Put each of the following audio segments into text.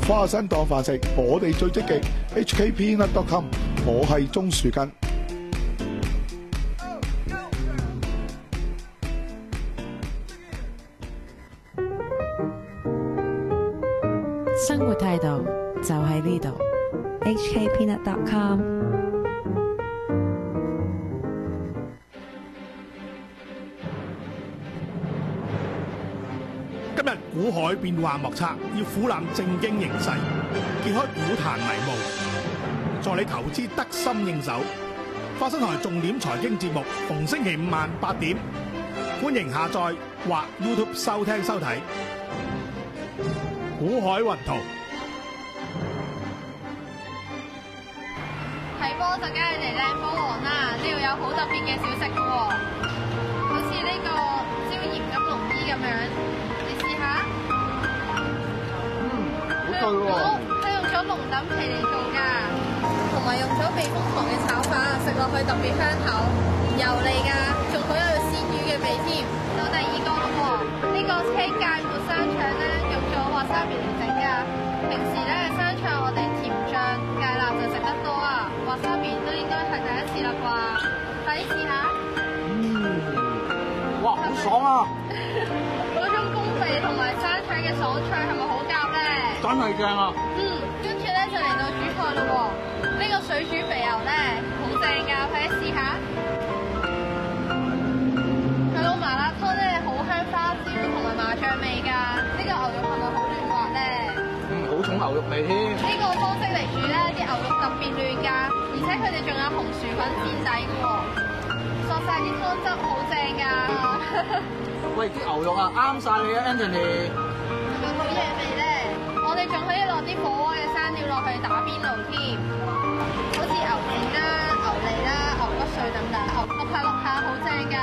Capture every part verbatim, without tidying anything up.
花生當飯食，我哋最積極。H K Peanut dot com， 我係鍾樹根。 生活態度就喺呢度。 H K Peanut dot com。 今日股海變幻莫測，要俯瞰正經形勢，揭開股壇迷霧，助你投資得心應手。花生台重點財經節目，逢星期五晚八點，歡迎下載或 YouTube 收聽收睇。股海雲圖睇波就梗係嚟靚波王啦！呢度有好特別嘅小食嘅喎，好似呢個椒鹽金龍衣咁樣，你試下。 嗯，好對喎。 佢用咗龍躉皮嚟做㗎，同埋用咗避風塘嘅炒法，食落去特別香口，油膩㗎，仲好有鮮魚嘅味添。到第二個咯喎，呢個車芥末生腸咧，用咗滑沙皮嚟整㗎。平時咧生腸我哋甜醬芥辣就食得多啊，滑沙皮都應該係第一次啦啩，快啲試下。 嗯，哇，好爽啊！ 嗰種公味同埋生腸嘅爽脆係咪好夾咧？ 真係正啊！ 嗯，跟住咧就嚟到主菜咯喎，呢個水煮肥牛咧好正㗎，快啲試下。佢個麻辣湯咧好香花椒同埋麻醬味㗎，呢個牛肉係咪好嫩滑咧？ 嗯，好重牛肉味添。 呢個方式嚟煮咧，啲牛肉特別嫩㗎，而且佢哋仲有紅薯粉墊底嘅喎，索晒啲湯汁好正㗎。 喂，啲牛肉啊，啱晒你啊 Anthony。 係咪好嘢味咧？我哋仲可以落啲火鍋嘅生料落去打邊爐添，好似牛腱啦、牛脷啦、牛骨碎等等，淥下淥下好正㗎。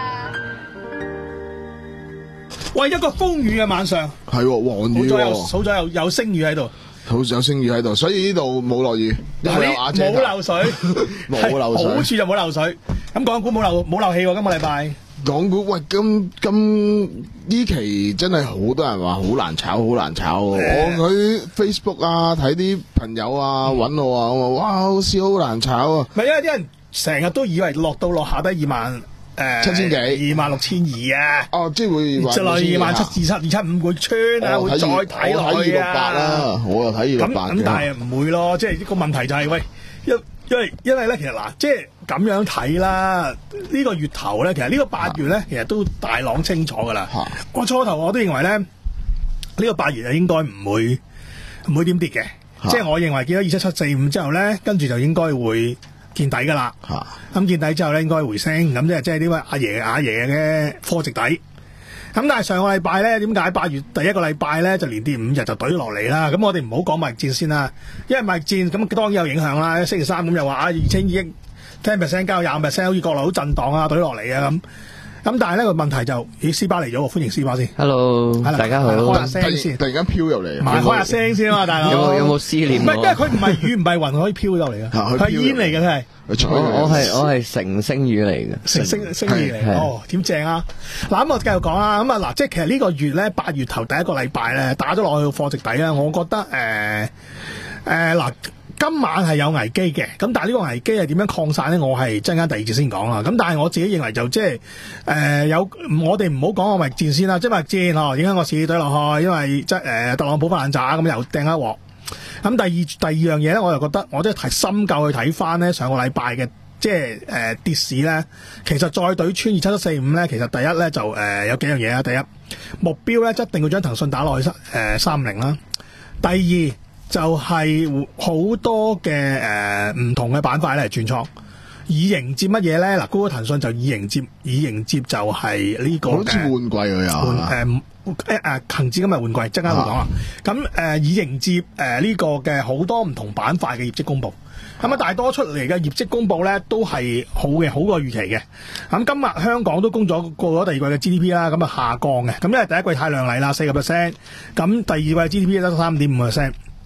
喂，一個風雨嘅晚上， 係喎，黃雨好咗有喎， 好咗有有星雨喺度， 好有聲雨喺度，所以呢度冇落雨，因為有瓦遮頭冇漏水， 冇漏水好處就冇漏水。咁港股冇漏冇漏氣喎，今個禮拜。 港股喂，今今呢期真係好多人話好難炒，好難炒喎。我喺 Facebook 啊睇啲朋友啊揾我啊，我話哇好似好難炒啊。 唔係因為啲人成日都以為落到落下低二萬誒七千幾二萬六千二啊。 哦，即係會就落二萬七二七二七五會穿啊，會再睇落去啊。 我睇二六八啦，我又睇二六八咁咁，但係唔會咯，即係個問題就係喂，因因為因為咧，其實嗱，即係咁樣睇啦。呢個月頭咧，其實呢個八月咧，其實都大朗清楚噶啦。我初頭我都認為咧，呢個八月啊應該唔會唔會點跌嘅。即係我認為見到二七七四五之後咧，跟住就應該會見底噶啦。咁見底之後咧，應該回升。咁即係即係呢位阿爺阿爺嘅科值底。咁但係上個禮拜咧，點解八月第一個禮拜咧就連跌五日就懟落嚟啦？咁我哋唔好講貿易戰先啦，因為貿易戰咁當然有影響啦。星期三咁又話啊，二千億 ten percent 交廿五 percent， 好似國內好震盪啊，懟落嚟啊咁。咁但係呢個問題就，咦，斯巴嚟咗喎，歡迎斯巴先。 Hello，大家好。 開下聲先， 突然間飄入嚟， 埋開下聲先啊嘛，大佬。 有冇有冇思念？ 唔係，因為佢唔係雨唔係雲可以飄到嚟嘅，佢係煙嚟嘅，佢係。 我我係我係成星雨嚟嘅， 成星星雨嚟。哦，點正啊！嗱咁我繼續講啦。咁啊嗱，即係其實呢個月咧，八月頭第一個禮拜咧，打咗落去貨值底咧，我覺得誒誒嗱。今晚係有危機嘅，咁但係呢個危機係點樣擴散咧？我係陣間第二節先講啦。咁但係我自己認為就即係誒有，我哋唔好講個貿易戰先啦。即係貿易戰哦，影響個市對落去，因為即係誒特朗普發爛渣咁又掟一鑊。咁第二第二樣嘢咧，我就覺得我都係深究去睇翻咧上個禮拜嘅即係誒、呃、跌市咧，其實再對穿二七七四五咧，其實第一咧就誒、呃、有幾樣嘢啊。第一目標咧一定要將騰訊打落去誒三五零啦。第二就係好多嘅誒唔同嘅板塊咧轉倉，以迎接乜嘢咧？嗱，嗰個騰訊就以迎接，以迎接就係呢、這個好似換季佢又換誒誒誒恒指今日換季，陣間會講啦。咁誒、呃、以迎接誒呢、呃這個嘅好多唔同板塊嘅業績公佈。咁啊，大多出嚟嘅業績公佈咧都係好嘅，好過預期嘅。咁今日香港都公咗過咗第二季嘅 G D P 啦，咁啊下降嘅。咁因為第一季太亮麗啦，四個 percent，咁第二季 G D P 得三點五個 percent。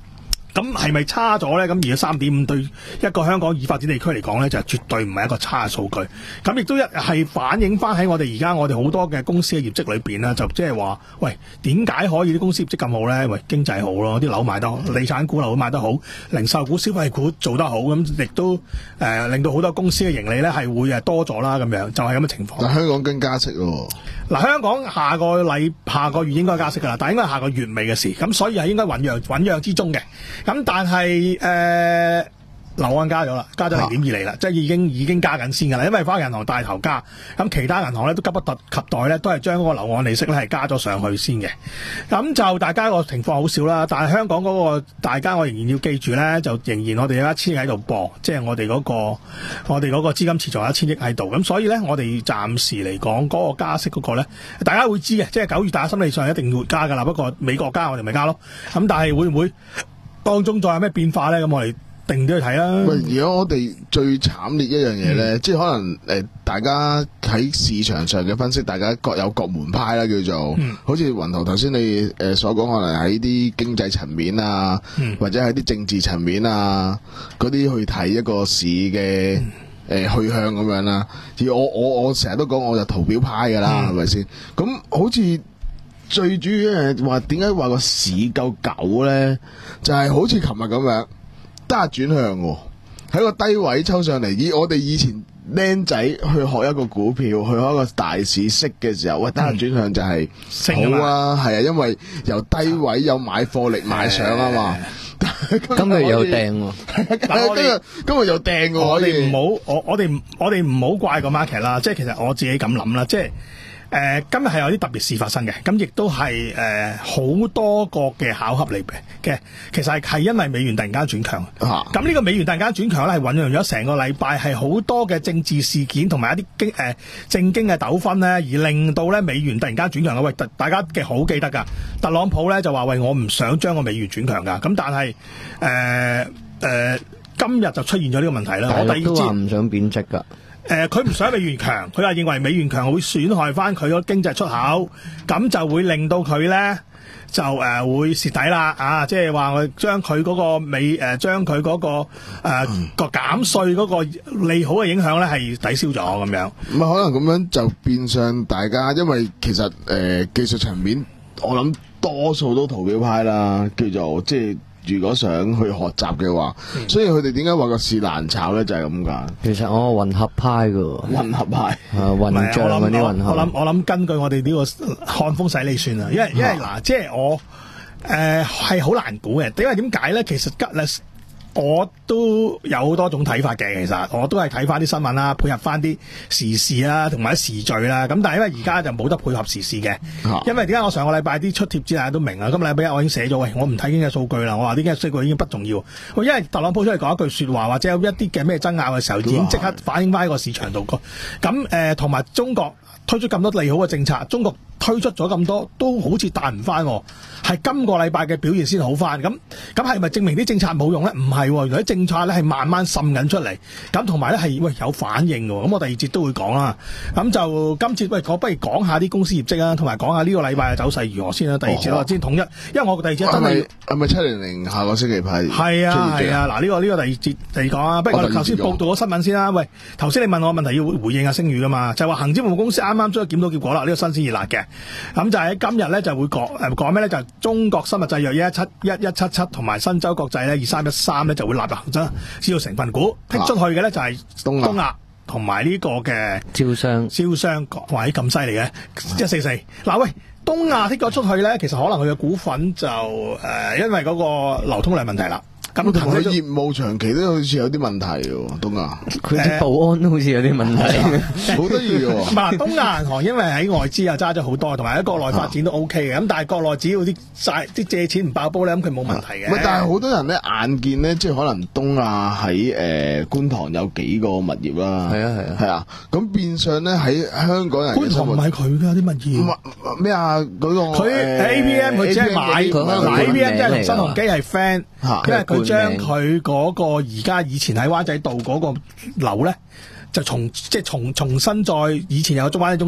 咁係咪差咗咧？咁而家三點五對一個香港已發展地區嚟講咧，就絕對唔係一個差嘅數據。咁亦都一係反映翻喺我哋而家我哋好多嘅公司嘅業績裏邊啦，就即係話，喂，點解可以啲公司業績咁好咧？喂，經濟好咯，啲樓賣得好，地產股樓賣得好，零售股、消費股做得好，咁亦都誒、呃、令到好多公司嘅盈利咧係會誒多咗啦，咁樣就係咁嘅情況。 但香港跟加息喎。 嗱，香港下個禮下個月應該加息㗎啦，但係應該係下個月尾嘅事，咁所以係應該醞釀醞釀之中嘅。咁但係誒樓按加咗啦，加咗零點二厘啦，即係已經已經加緊先㗎啦。因為花旗銀行帶頭加，咁其他銀行咧都急不及待咧，都係將嗰個樓按利息咧係加咗上去先嘅。咁就大家個情況好少啦，但係香港嗰個大家我仍然要記住咧，就仍然我哋有一千億喺度播，即係我哋嗰個我哋嗰個資金池仲有一千億喺度。咁所以咧，我哋暫時嚟講嗰個加息嗰個咧，大家會知嘅，即係九月大家心理上一定會加㗎啦。不過美國加我哋咪加咯。咁但係會唔會當中再有咩變化咧？咁我哋定都去睇啦。 喂，如果我哋最慘烈一樣嘢咧，嗯、即係可能誒、呃，大家喺市場上嘅分析，大家各有各門派啦，叫做，嗯、好似雲圖頭先你誒、呃、所講，可能喺啲經濟層面啊，嗯、或者喺啲政治層面啊，嗰啲去睇一個市嘅誒、呃、去向咁樣啦。而我我我成日都講，我就圖表派噶啦，係咪先？咁好似最主要係話，點解話個市夠久咧？就係、是、好似琴日咁樣。得下轉向喎，喺個低位抽上嚟。以我哋以前僆仔去學一個股票，去學一個大市息嘅時候，喂，得下轉向就係好啊，係啊，因為由低位有買貨力買上啊嘛。 今日有掟喎， 今日今日有掟喎。 我哋唔好，我我哋我哋唔好怪個 market 啦。即係其實我自己咁諗啦，即係。誒、呃，今日係有啲特別事發生嘅，咁亦都係誒好多個嘅巧合嚟嘅。其實係係因為美元突然間轉強，咁呢、啊、個美元突然間轉強咧，係醞釀咗成個禮拜，係好多嘅政治事件同埋一啲經誒政經嘅糾紛咧，而令到咧美元突然間轉強嘅。喂，大家嘅好記得㗎，特朗普咧就話喂，我唔想將個美元轉強㗎，咁但係誒誒今日就出現咗呢個問題啦。我第二都話唔想貶值㗎。 誒，佢唔想美元強，佢話認為美元強會損害翻佢個經濟出口，咁就會令到佢咧就誒、呃、會蝕底啦啊！即係話我將佢嗰個美誒將佢嗰個誒、呃嗯、個減稅嗰個利好嘅影響咧係抵消咗咁樣。 咁啊，可能咁樣就變相大家，因為其實誒、呃、技術層面，我諗多數都圖表派啦，叫做即係。如果想去學習嘅話，嗯、所以佢哋點解話個市難炒咧？就係咁解。 其實我混合派噶， 混合派， 啊混帳嗰啲混合。 我諗我諗根據我哋呢個看風使你算啊，因為因為嗱、啊，即係我誒係好難估嘅。因為點解咧？其實吉咧。我都有好多種睇法嘅，其實我都係睇翻啲新聞啦，配合翻啲時事啦，同埋啲時序啦。咁但係因為而家就冇得配合時事嘅，啊、因為點解我上個禮拜啲出貼子大家都明啊？今個禮拜一我已經寫咗，喂，我唔睇經濟數據啦，我話啲經濟數據已經不重要。因為特朗普出嚟講一句說話，或者有一啲嘅咩爭拗嘅時候，已經即刻反映翻喺個市場度個。咁誒，同、呃、埋中國推出咁多利好嘅政策，中國推出咗咁多，都好似彈唔翻，係今個禮拜嘅表現先好翻。咁咁係咪證明啲政策冇用咧？唔係，原來啲政策咧係慢慢滲緊出嚟。咁同埋咧係喂有反應嘅。咁我第二節都會講啦。咁就今次喂，我不如講下啲公司業績啊，同埋講下呢個禮拜嘅走勢如何先啦。第二節我先統一，因為我第二節真係係咪七零零下個星期派？ 係啊係啊，嗱呢、啊這個呢、這個第二節嚟講啊。不如我哋頭先報道咗新聞先啦。喂，頭先你問我問題要回應下星宇噶嘛？就係話恒指服務公司啱啱出咗檢討結果啦，呢、這個新鮮熱辣嘅。咁就喺今日咧就會講誒講咩咧？就係、是、中國生物製藥一一七一一七七同埋新洲國際咧二三一三咧就會納入恒生指數成分股，剔出去嘅咧就係東東亞同埋呢個嘅招商招商，哇！咁犀利嘅一四四。嗱喂，東亞剔咗出去咧，其實可能佢嘅股份就誒、呃、因為嗰個流通量問題啦。咁同佢業務長期都好似有啲問題喎，東亞佢啲保安都好似有啲問題， 好得意喎。 嗱，東亞銀行因為喺外資又揸咗好多，同埋喺國內發展都 O K 嘅。咁、啊、但係國內只要啲債啲借錢唔爆煲咧，咁佢冇問題嘅。 唔係，但係好多人咧眼見咧，即係可能東亞喺誒觀塘有幾個物業啦。 係啊係啊係啊，咁變相咧喺香港人觀塘唔係佢㗎啲物業。 咩啊？嗰、嗰個佢 A P M 佢只係買 A P M 即係同新鴻基係 friend，因為佢將佢嗰個而家以前喺灣仔道嗰個樓咧，就重即係重重新再以前有個中灣仔中心嘅，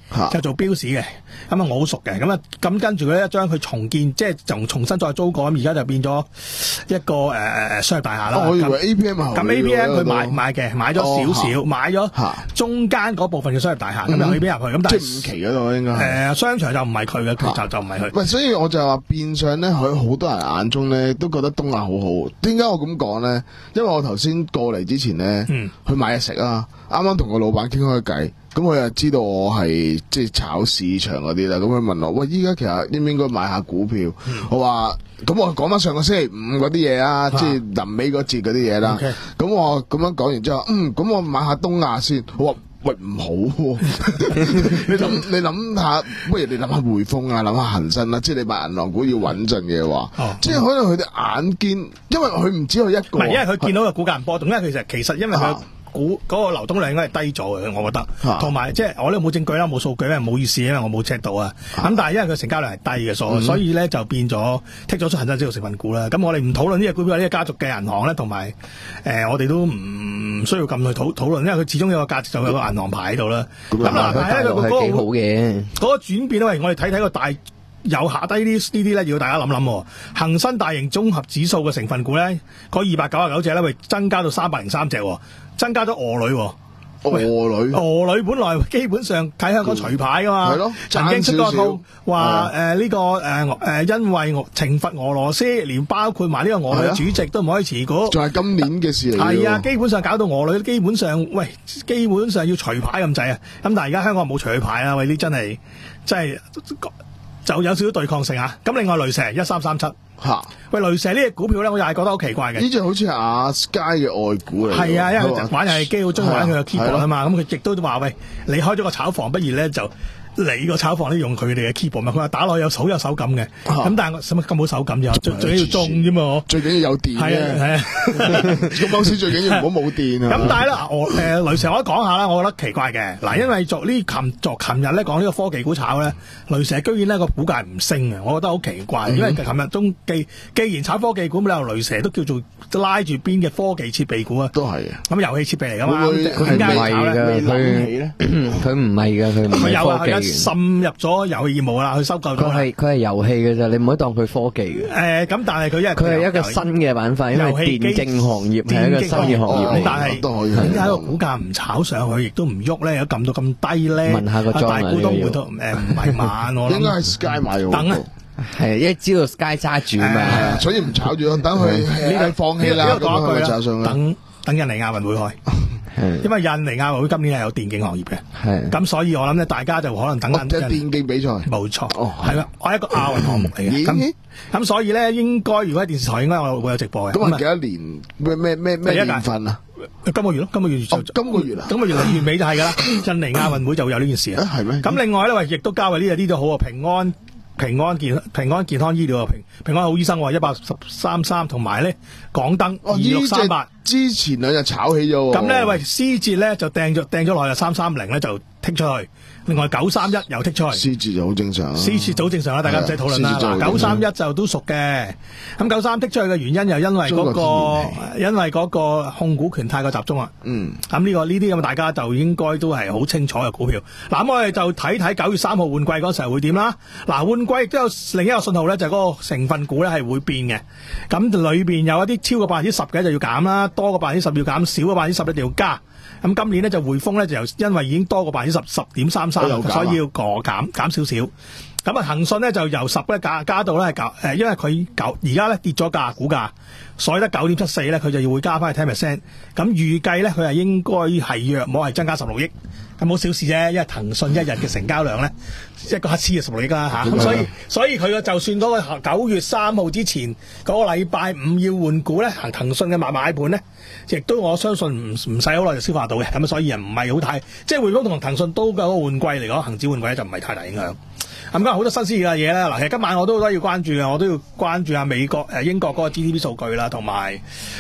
就做標市嘅。咁啊，我好熟嘅。咁啊，咁跟住佢咧將佢重建，即係就重新再租過。咁而家就變咗一個誒誒商業大廈啦。 我以為 A P M 係咁 A P M 佢買買嘅，買咗少少，買咗中間嗰部分嘅商業大廈，咁就可以俾入去。咁但係即係五期嗰度應該誒商場就唔係佢嘅，佢就就唔係佢。 喂，所以我就話變相咧，喺好多人眼中咧都覺得東亞好好。點解我咁講咧？因為我頭先過嚟之前咧， 嗯、 去買嘢食啊，啱啱同個老闆傾開偈。咁佢又知道我係即係炒市場嗰啲啦，咁佢問我：喂，依家其實應唔應該買下股票？嗯、我話：咁我講翻上個星期五嗰啲嘢啊，即係臨尾嗰節嗰啲嘢啦。咁 Okay. 我咁樣講完之後，嗯，咁我買下東亞先。我話：喂，唔好喎、啊！你諗你諗下，不如你諗下匯豐啊，諗下恒生啦，即係你買銀行股要穩陣嘅話，哦、即係可能佢哋眼見，因為佢唔止佢一個。唔係，因為佢見到個股價唔波動，因為其實其實因為佢。啊股嗰個流動量應該係低咗嘅，我覺得。同埋即係我呢度冇證據啦，冇數據咧，冇意思，因為我冇 check 到啊。咁但係因為佢成交量係低嘅，所所以咧就變咗剔咗出恒生指數成分股啦。咁我哋唔討論呢隻股票，呢隻家族嘅銀行咧，同埋誒我哋都唔需要咁去討討論，因為佢始終有個價值，就有個銀行牌喺度啦。咁嗱，但係咧佢嗰個幾好嘅嗰個轉變咧，喂，我哋睇睇個大。有下低啲呢啲咧，要大家諗諗。恒生大型綜合指數嘅成分股咧，嗰二百九十九隻咧，會增加到三百零三隻，增加咗鵝女。 鵝女， 鵝女本來基本上睇香港除牌噶嘛， 嗯、 曾經出過套話誒呢個誒誒、呃，因為懲罰俄羅斯，連包括埋呢個鵝女嘅主席都唔可以持股， 仲係今年嘅事嚟。 係啊，基本上搞到鵝女基本上，喂，基本上要除牌咁滯啊。咁但係而家香港冇除佢牌啊，喂，呢真係真係。就有少少對抗性啊！咁另外雷蛇一三三七嚇，喂雷蛇呢隻股票咧，我又係覺得好奇怪嘅。呢隻好似係阿 Sky 嘅外股嚟。係啊， 因為玩遊戲機好中意玩佢嘅 keyboard 啊嘛，咁佢亦都話喂，你開咗個炒房，不如咧就。你個炒房咧用佢哋嘅 keyboard 嘛，佢話打落有好有手感嘅，咁、啊、但係使乜咁好手感啫？最最緊要中啫嘛， 最緊要有電嘅。係啊，個公司最緊要唔好冇電啊。 咁但係咧，我誒、呃、雷蛇我講下啦，我覺得奇怪嘅嗱，因為作呢琴作琴日咧講呢個科技股炒咧，雷蛇居然呢個股價唔升嘅，我覺得好奇怪，嗯、因為琴日中既既然炒科技股，咁你雷蛇都叫做拉住邊嘅科技設備股啊， 都係啊， 咁遊戲設備嚟噶嘛， 佢唔係㗎，佢佢唔係㗎，佢唔係科技。 滲入咗遊戲業務啦，佢收購咗。 佢係佢係遊戲嘅啫，你唔可以當佢科技嘅。 誒，咁但係佢因為佢係一個新嘅板塊，因為電競行業係一個新嘅行業嚟。 但係點解個股價唔炒上去，亦都唔喐咧？有撳到咁低咧？ 問下個莊啊， 大股東回頭誒唔係慢，我諗應該係 Sky 買咗。 等啊， 係因為知道 Sky 揸住嘛， 所以唔炒住，等佢呢個放棄啦，咁佢就炒上去。 等等印尼亞運會開。因為印尼亞運會今年係有電競行業嘅，咁所以我諗咧，大家就可能等緊即係電競比賽， 冇錯，係啦，我係一個亞運項目嚟嘅，咁咁所以咧，應該如果喺電視台應該我會有直播嘅。 咁係幾多年？咩咩咩咩年份啊？ 今個月咯，今個月就今個月啊， 今個月月尾就係噶啦，印尼亞運會就會有呢件事啊，係咩？咁另外咧，喂，亦都交為呢啲都好啊，平安。平安健平安健康醫療啊，平平安好醫生一百十三三，同埋咧港燈二六三八， 之前兩日炒起咗。 咁咧喂，思捷咧就掟咗掟咗落去三三零咧就剔出去，另外九三一又剔出去。 思捷就好正常， 思捷就好正常啦，大家唔使討論啦。九三一就都熟嘅，咁九三剔出去嘅原因又因為嗰個因為嗰個控股權太過集中啊。 嗯， 咁呢個呢啲咁大家就應該都係好清楚嘅股票。嗱，咁我哋就睇睇九月三號換季嗰時候會點啦。嗱，換季亦都有另一個信號咧，就係嗰個成分股咧係會變嘅。咁裏邊有一啲超過百分之十嘅就要減啦，多過百分之十要減，少過百分之十一定要加。咁今年咧就匯豐咧就由因為已經多過百分之十十點三三，所以要過減減少少。咁啊，騰訊咧就由十咧加加到咧係九誒，因為佢九而家咧跌咗價股價，所以得九點七四咧，佢就要會加翻去 ten percent。咁預計咧佢係應該係約莫係增加十六億，咁冇小事啫。因為騰訊一日嘅成交量咧一個乞嗤就十六億啦嚇，咁所以所以佢個就算嗰個九月三號之前嗰個禮拜五要換股咧，行騰訊嘅買買盤咧，亦都我相信唔唔使好耐就消化到嘅。咁所以人唔係好太即係匯豐同騰訊都個換季嚟講，恒指換季就唔係太大影響。咁今日好多新鮮嘅嘢啦，嗱，其實今晚我都都要關注嘅，我都要關注下美國誒英國嗰個 G D P 數據啦，同埋誒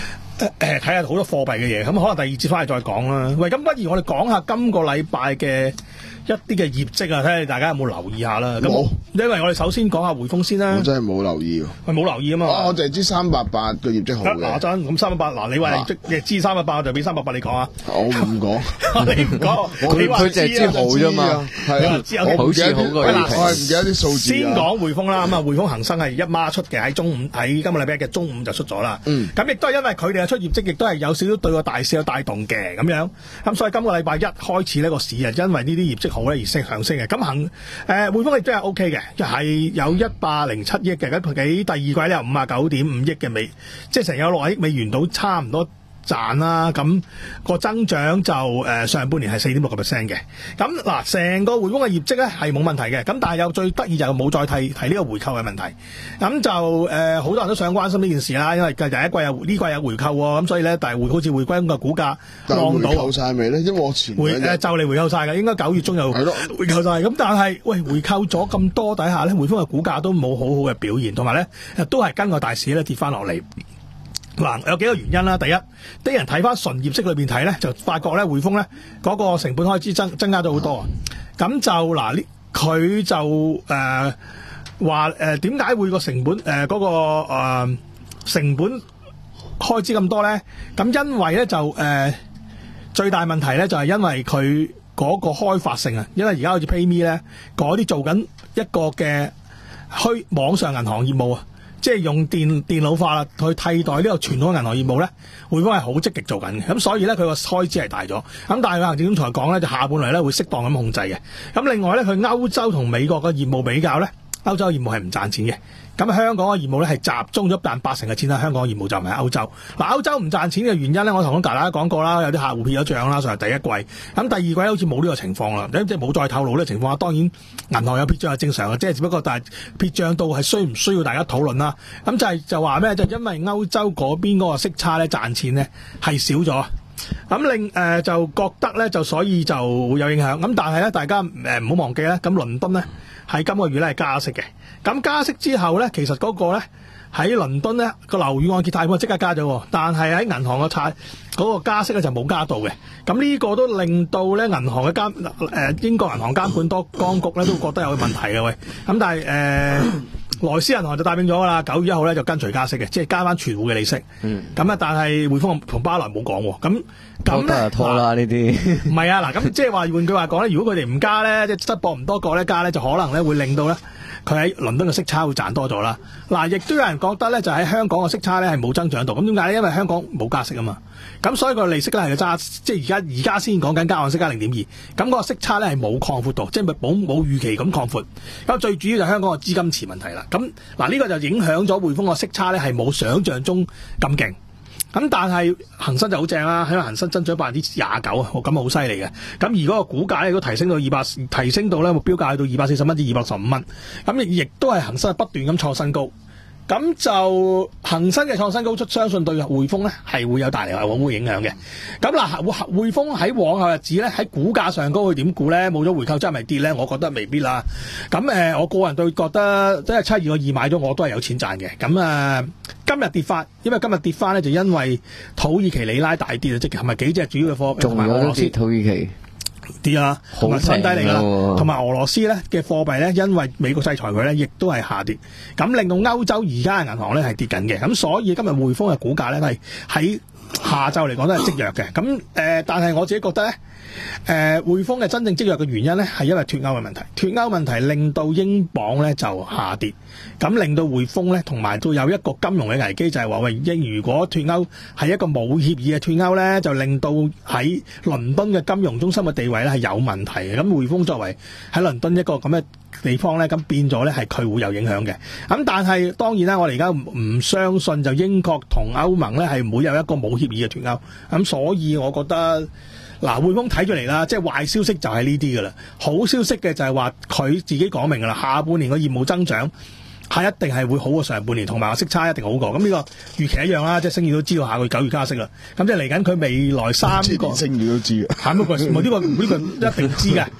誒睇下好多貨幣嘅嘢，咁可能第二節翻嚟再講啦。喂，咁不如我哋講下今個禮拜嘅一啲嘅業績啊，睇下大家有冇留意下啦。咁冇， 因為我哋首先講下匯豐先啦。 我真係冇留意喎。 喂，冇留意啊嘛。 啊，我淨係知三八八嘅業績好嘅。 嗱真，咁三八八，嗱你話業績亦知三八八，我就俾三八八你講啊。 我唔講， 你唔講，佢佢淨係知好啫嘛。 係啊， 知好似好過我係唔記得啲數字。 先講匯豐啦，咁啊匯豐恒生係一孖出嘅，喺中午喺今個禮拜嘅中午就出咗啦。 嗯， 咁亦都係因為佢哋嘅出業績，亦都係有少少對個大市有帶動嘅咁樣。咁所以今個禮拜一開始呢個市啊，因為呢啲業績好咧而升上升嘅。咁恒誒匯豐亦都係 O K 嘅，係有一百零七億嘅，咁佢第二季咧有五啊九點五億嘅美，即係成有六啊億美元到差唔多。賺啦，咁個增長就誒、呃、上半年係四點六個 percent 嘅。咁嗱，成個匯豐嘅業績咧係冇問題嘅。咁但係有最得意就冇再提提呢個回購嘅問題。咁就誒好、呃、多人都想關心呢件事啦，因為第一季有呢季有回購喎，咁所以咧但係回好似匯豐嘅股價望到回購晒未咧？因為我前回誒、呃、就嚟回購晒嘅，應該九月中又回購晒。咁但係喂回購咗咁多底下咧，匯豐嘅股價都冇好好嘅表現，同埋咧都係跟個大市咧跌翻落嚟。嗱，有幾個原因啦。第一，啲人睇翻純業績裏邊睇咧，就發覺咧匯豐咧嗰個成本開支增增加咗好多啊。咁就嗱，呢佢就誒話誒點解會個成本誒嗰、呃嗰個、呃、成本開支咁多咧？咁因為咧就誒、呃、最大問題咧就係因為佢嗰個開發性啊，因為而家好似 PayMe 咧嗰啲做緊一個嘅虛網上銀行業務啊。即係用電電腦化啦，去替代呢個傳統銀行業務咧，匯豐係好積極做緊嘅，咁所以咧佢個開支係大咗，咁但係行政總裁講咧，就下半年咧會適當咁控制嘅。咁另外咧，佢歐洲同美國嘅業務比較咧，歐洲嘅業務係唔賺錢嘅。咁香港嘅業務咧係集中咗但八成嘅錢喺香港嘅業務，就唔係歐洲。嗱，歐洲唔賺錢嘅原因咧，我同大家講過啦，有啲客戶撇咗帳啦，上係第一季。咁第二季好似冇呢個情況啦，即係冇再透露呢個情況。當然銀行有撇帳係正常嘅，即係只不過但係撇帳到係需唔需要大家討論啦。咁就係就話咩？就因為歐洲嗰邊嗰個息差咧賺錢咧係少咗。咁令誒就覺得咧就所以就會有影響。咁但係咧大家誒唔好忘記咧，咁倫敦咧喺今個月咧係加息嘅。咁加息之後咧，其實嗰個咧喺倫敦咧個樓宇按揭貸款即刻加咗，但係喺銀行嘅貸嗰個加息咧就冇加到嘅。咁呢個都令到咧銀行嘅監誒、呃、英國銀行監管多當局咧都覺得有問題嘅喂。咁但係誒萊斯銀行就答應咗噶啦，九月一號咧就跟隨加息嘅，即係加翻存戶嘅利息。嗯。咁啊，但係匯豐同巴萊冇講喎。咁咁咧拖啦呢啲。 唔係啊，嗱咁即係話換句話講咧，如果佢哋唔加咧，即係質博唔多個咧加咧，就可能咧會令到咧。佢喺倫敦嘅息差會賺多咗啦。嗱，亦都有人覺得咧，就喺香港嘅息差咧係冇增長到。咁點解咧？因為香港冇加息啊嘛。咁所以個利息咧係揸，即係而家而家先講緊加按息加零點二。咁個息差咧係冇擴闊到，即係冇冇預期咁擴闊。咁最主要就係香港嘅資金池問題啦。咁嗱呢個就影響咗匯豐個息差咧係冇想像中咁勁。咁但係恒生就好正啦，因為恒生增長百分之廿九啊，咁啊好犀利嘅。咁而嗰個股價咧都提升到二百，提升到咧目標價去到二百四十蚊至二百十五蚊。咁亦亦都係恒生不斷咁創新高。咁就恒生嘅創新高出，相信對匯豐咧係會有帶嚟係會影響嘅。咁嗱，匯豐喺往後日子咧喺股價上高佢點估咧？冇咗回購真係咪跌咧？我覺得未必啦。咁誒、呃，我個人對覺得即係七二個二買咗我都係有錢賺嘅。咁誒、呃，今日跌翻，因為今日跌翻咧就因為土耳其里拉大跌啊，即係係咪幾隻主要嘅貨幣同埋俄羅斯土耳其。 啲啊，同埋新低嚟啦，同埋俄羅斯咧嘅貨幣咧，因為美國制裁佢咧，亦都係下跌，咁令到歐洲而家嘅銀行咧係跌緊嘅，咁所以今日匯豐嘅股價咧係喺下晝嚟講都係積弱嘅，咁誒、呃，但係我自己覺得咧，誒、呃，匯豐嘅真正積弱嘅原因咧係因為脫歐嘅問題，脫歐問題令到英鎊咧就下跌，咁令到匯豐咧同埋都有一個金融嘅危機，就係話喂，英如果脫歐係一個冇協議嘅脫歐咧，就令到喺倫敦嘅金融中心嘅地位咧係有問題嘅。咁匯豐作為喺倫敦一個咁嘅地方咧，咁變咗咧係佢會有影響嘅。咁但係當然啦，我哋而家唔相信就英國同歐盟咧係唔會有一個冇協議嘅脫歐。咁所以我覺得嗱，匯豐睇住嚟啦，即係壞消息就係呢啲噶啦，好消息嘅就係話佢自己講明噶啦，下半年個業務增長係一定係會好過上半年，同埋個息差一定好過。咁呢個預期一樣啦，即係星宇都知道下個月九月加息啦。咁即係嚟緊佢未來三個星宇都知嘅， 係乜個？冇呢個呢個一定知嘅。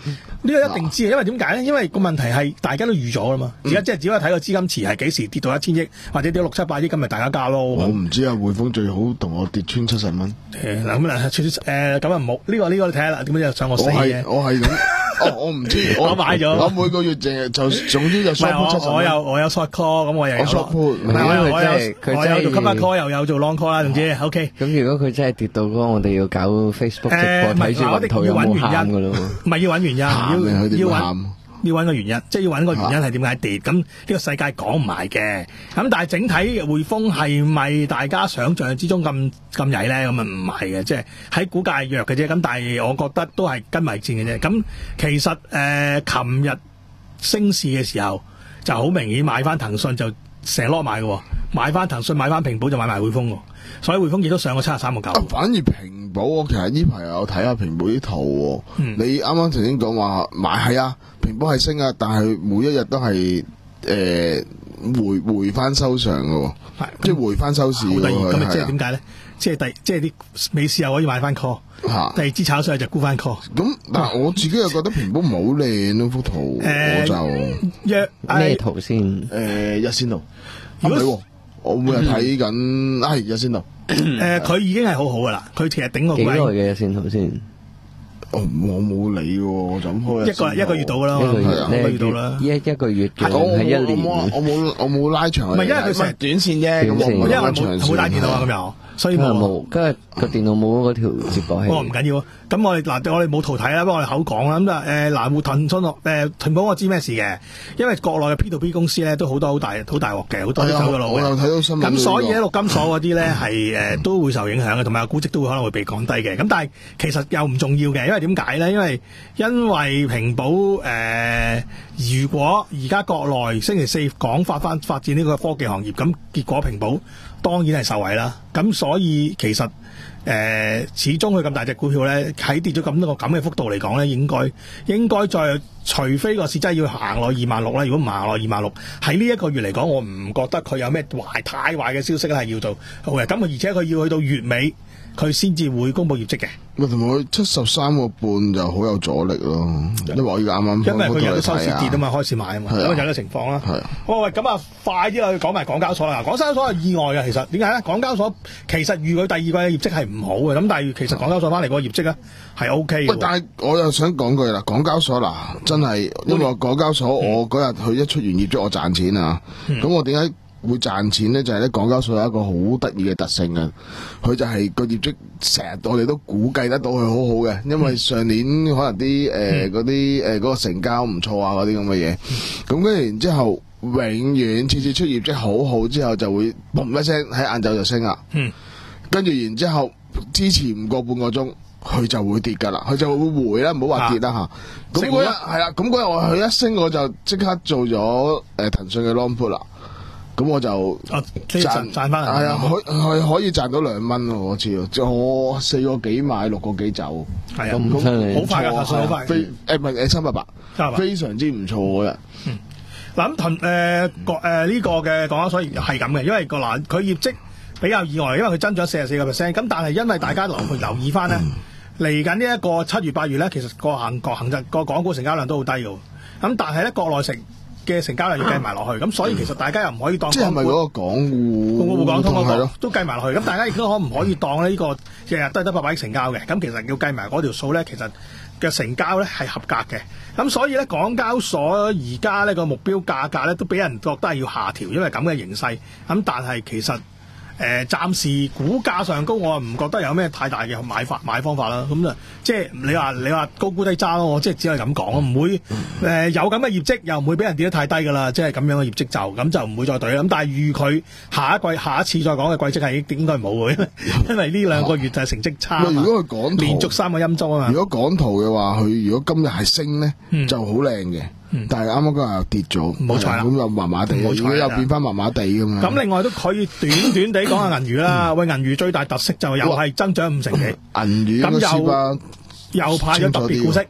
呢個一定知嘅，因為點解咧？因為個問題係大家都預咗啦嘛。而家即係只可以睇個資金池係幾時跌到一千億，或者跌六七百億，咁咪大家加咯。 我唔知啊，匯豐最好同我跌穿七十蚊。 誒嗱咁啊，誒咁啊唔好呢個呢個你睇下啦，點解又上我死嘅？ 我係咁。哦，我唔知，我買咗，我每個月淨係就總之就 short put 七十蚊。 我有我有 short call， 咁我又有 short put， 唔係因為真係佢我有做 cover call， 又有做 long call 啦，總之 OK。 咁如果佢真係跌到嗰個，我哋要搞 Facebook 直播睇住雲圖有冇喊噶咯？ 唔係要揾原因，要要揾。要揾個原因，即係要揾個原因係點解跌？咁呢個世界講唔埋嘅。咁但係整體匯豐係咪大家想象之中咁咁曳咧？咁啊唔係嘅，即係喺股價弱嘅啫。咁但係我覺得都係跟埋戰嘅啫。咁其實誒，琴日升市嘅時候就好明顯買翻騰訊就成攞買嘅，買翻騰訊買翻平保就買埋匯豐喎。所以匯豐亦都上過七十三個九。 反而平保我其實呢排有睇下平保啲圖。嗯、你啱啱頭先講話買係啊，平保係升啊，但係每一日都係誒、呃、回回翻收場嘅，即係回翻收市。好得意， 咁即係點解咧？即係第即係啲美市又可以買翻 call， 第二支炒上去就沽翻 call。咁但係我自己又覺得平保唔係好靚咯幅圖， 呃、 我就咩、呃、圖先？ 誒、呃，日線圖。如果我每日睇緊，係日線圖。 誒，佢已經係好好噶啦，佢其實頂個幾耐嘅日線圖先？ 我我冇理喎，我就咁開一個一個月到啦， 一個月一個月到啦， 一一個月嘅係一年。 我冇我冇拉長， 唔係因為佢成日短線啫，咁因為冇冇帶電腦啊咁又，所以冇，跟住個電腦冇嗰條接駁器。 哦，唔緊要，咁我哋嗱我哋冇圖睇啦，不過我哋口講啦，咁啊誒嗱，騰訊誒平保我知咩事嘅，因為國內嘅 P to P 公司咧都好多好大好大鑊嘅，好多都走咗路嘅。 我又睇到新聞。 咁所以咧陸金所嗰啲咧係誒都會受影響嘅，同埋估值都會可能會被降低嘅。咁但係其實又唔重要嘅，因為點解咧？因為因為平保誒、呃，如果而家國內星期四講發翻發展呢個科技行業，咁結果平保當然係受惠啦。咁所以其實誒、呃，始終佢咁大隻股票咧，喺跌咗咁多個咁嘅幅度嚟講咧，應該應該再除非個市真係要行落二萬六啦。如果唔行落二萬六，喺呢一個月嚟講，我唔覺得佢有咩壞太壞嘅消息係要做好嘅。咁而且佢要去到月尾，佢先至會公布業績嘅。 咪同埋佢七十三個半就好有阻力咯，因為我而家啱啱因為佢有啲收市跌啊嘛，開始買啊嘛，咁啊有啲情況啦。 係。 好喂，咁啊快啲去講埋港交所啦。港交所係意外嘅，其實點解咧？港交所其實預佢第二季嘅業績係唔好嘅，咁但係其實港交所翻嚟個業績咧係 O K 嘅。 但係我又想講句啦，港交所嗱真係，因為港交所我嗰日佢一出完業績我賺錢啊，咁、嗯、我點解會賺錢咧？就係、是、咧港交所有一個好得意嘅特性嘅，佢就係個業績成日我哋都估計得到佢好好嘅，因為上年可能啲誒嗰啲誒嗰個成交唔錯啊嗰啲咁嘅嘢，咁跟住然之後永遠次次出業績好好之後就會嘣一聲喺晏晝就升啦，跟住然之後支持唔過半個鐘。佢就會跌噶啦，佢就會回啦，唔好話跌啦吓。咁嗰日係啦，咁嗰日我佢一升，我就即刻做咗誒騰訊嘅 long put 啦。咁我就賺賺翻，係啊，可係可以賺到兩蚊咯，我知。即我四個幾買，六個幾走， 係啊，咁好快噶，騰訊好快。 非誒唔係誒三百八，非常之唔錯嗰日。 嗯，嗱咁騰誒個誒呢個嘅港交所係咁嘅，因為個嗱佢業績比較意外，因為佢增長四十四個 percent，咁但係因為大家留留意翻咧。嚟緊呢一個七月八月咧，其實個行個行就個港股成交量都好低嘅，咁但係咧國內成嘅成交量要計埋落去，咁所以其實大家又唔可以當。即係咪嗰個港滬？個滬港通嗰個都計埋落去，咁大家亦都可唔可以當咧呢個日日都係得八百億成交嘅？咁其實要計埋嗰條數咧，其實嘅成交咧係合格嘅。咁所以咧，港交所而家呢個目標價格咧都俾人覺得係要下調，因為咁嘅形勢。咁但係其實。誒、呃，暫時股價上高，我唔覺得有咩太大嘅買法買方法啦。咁啊，即係你話你話高估低揸咯，我即係只係咁講咯，唔會誒、呃、有咁嘅業績，又唔會俾人跌得太低噶啦。即係咁樣嘅業績就咁就唔會再對啦。咁但係預佢下一季下一次再講嘅季績係應該冇嘅，因為呢兩個月就係成績差啊嘛。如果佢講連續三個陰週啊嘛。如果講圖嘅話，佢如果今日係升咧、嗯，就好靚嘅。但係啱啱嗰日又跌咗，冇錯啦，咁又麻麻地，如果又變翻麻麻地咁樣。咁另外都可以短短地講下銀娛啦。喂，銀娛最大特色就又係增長五成幾，銀娛咁又又派咗特別股息，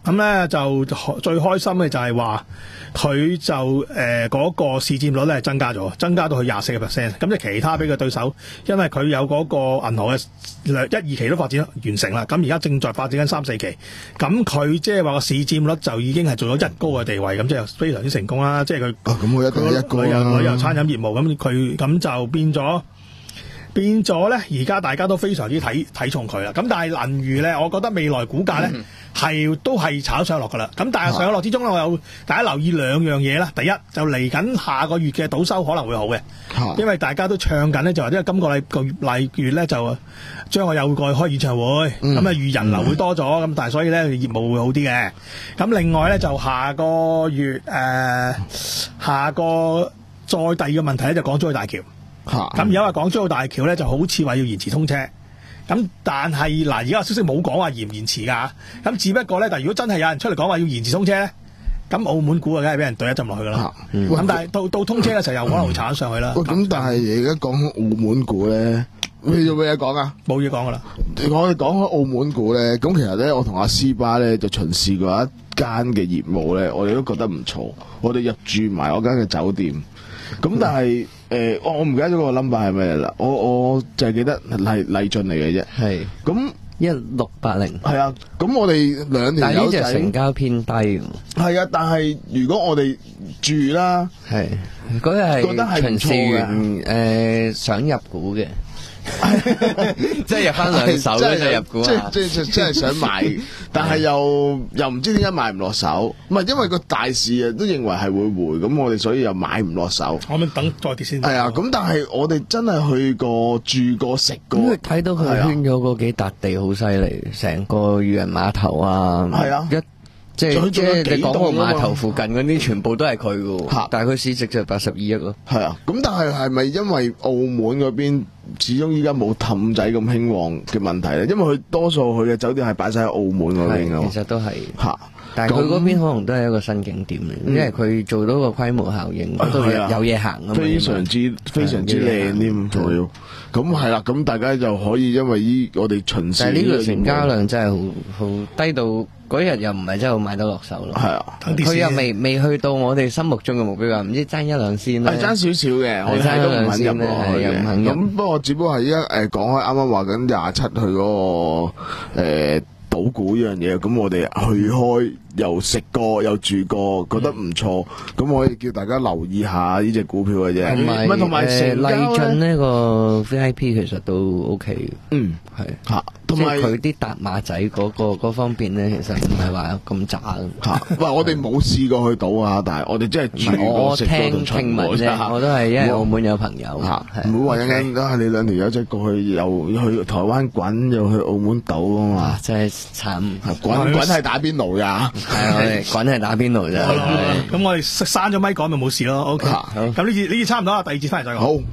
咁咧就最開心嘅就係話佢就誒嗰、呃那個市佔率咧增加咗，增加到去廿四個 percent。咁即係其他俾佢對手，因為佢有嗰個銀行嘅一二期都發展完成啦，咁而家正在發展緊三四期。咁佢即係話個市佔率就已經係做咗一高嘅地位，咁即係非常之成功啦。即係佢咁佢一定係一高啦。 旅遊旅遊餐飲業務，咁佢咁就變咗。變咗咧，而家大家都非常之睇睇重佢啦。咁但係銀娛咧，我覺得未來股價咧係、嗯、都係炒上落噶啦。咁但係上落之中咧，我有大家留意兩樣嘢啦。第一就嚟緊下，下個月嘅賭收可能會好嘅、啊，因為大家都唱緊咧，就話因為今個禮個禮月咧就將我有個開演唱會，咁啊預人流會多咗，咁、嗯、但係所以咧業務會好啲嘅。咁另外咧就下個月誒、呃、下個再第二個問題咧就港珠澳大橋。咁而家話港珠澳大橋咧就好似話要延遲通車，咁但係嗱而家消息冇講話延唔延遲㗎，咁只不過咧，但如果真係有人出嚟講話要延遲通車咧，咁澳門股啊梗係俾人懟一浸落去㗎啦。咁、嗯、但係到到通車嘅時候又可能會炒上去啦。 咁、嗯、但係而家講澳門股咧，你有冇嘢講啊？冇嘢講㗎啦。 我哋講開澳門股咧，咁其實咧我同阿斯巴咧就巡視過一間嘅業務咧，我哋都覺得唔錯，我哋入住埋嗰間嘅酒店。咁但係誒，我我唔記得咗個 number 係咩啦，我我就係記得麗麗駿嚟嘅啫。係咁一六八零。係啊，咁我哋兩條友仔。但係呢隻成交偏低。係啊，但係如果我哋住啦，係嗰日係覺得係唔錯嘅。 誒，想入股嘅。即係入翻兩手咧就入股啊！ 即係即係想買，但係又又唔知點解買唔落手。唔係因為個大市啊都認為係會回，咁我哋所以又買唔落手。 我咪等再跌先。 係啊，咁但係我哋真係去過住過食過。 咁睇到佢圈咗嗰幾笪地好犀利，成個漁人碼頭啊，係啊一。即係即係你港澳碼頭附近嗰啲全部都係佢噶，但係佢市值就八十二億咯。 係啊，咁但係係咪因為澳門嗰邊始終依家冇氹仔咁興旺嘅問題咧？因為佢多數佢嘅酒店係擺晒喺澳門嗰邊噶。 其實都係吓，但係佢嗰邊可能都係一個新景點嚟，因為佢做到個規模效應，都有嘢行啊嘛。 非常之非常之靚添，仲要咁係啦。咁大家就可以因為依我哋巡視。 但係呢個成交量真係好好低到。嗰日又唔係真係買得落手咯，係啊，佢又未未去到我哋心目中嘅目標啊，唔知爭一兩仙啦， 係爭少少嘅，我睇都唔肯入落去嘅。咁不過只不過係依家誒講開，啱啱話緊廿七去嗰個誒賭股呢樣嘢，咁我哋去開又食過又住過，覺得唔錯，咁我可以叫大家留意下呢隻股票嘅啫。 同埋同埋誒麗駿呢個 V I P 其實都 OK 嘅，嗯係嚇。即係佢啲搭馬仔嗰個嗰方面咧，其實唔係話咁渣嚇。 喂，我哋冇試過去賭啊，但係我哋真係住過食過同聽聞啫。我都係因為澳門有朋友嚇， 唔好話一陣間你兩條友仔過去又去台灣滾，又去澳門賭啊嘛， 真係慘。 滾滾係打邊爐㗎， 係我哋滾係打邊爐啫。 咁我哋閂咗咪講咪冇事咯。OK，咁呢節呢節差唔多啦，第二節翻嚟再講。好。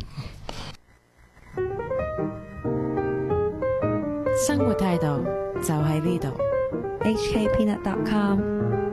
生活態度就喺呢度。 H K Peanut dot com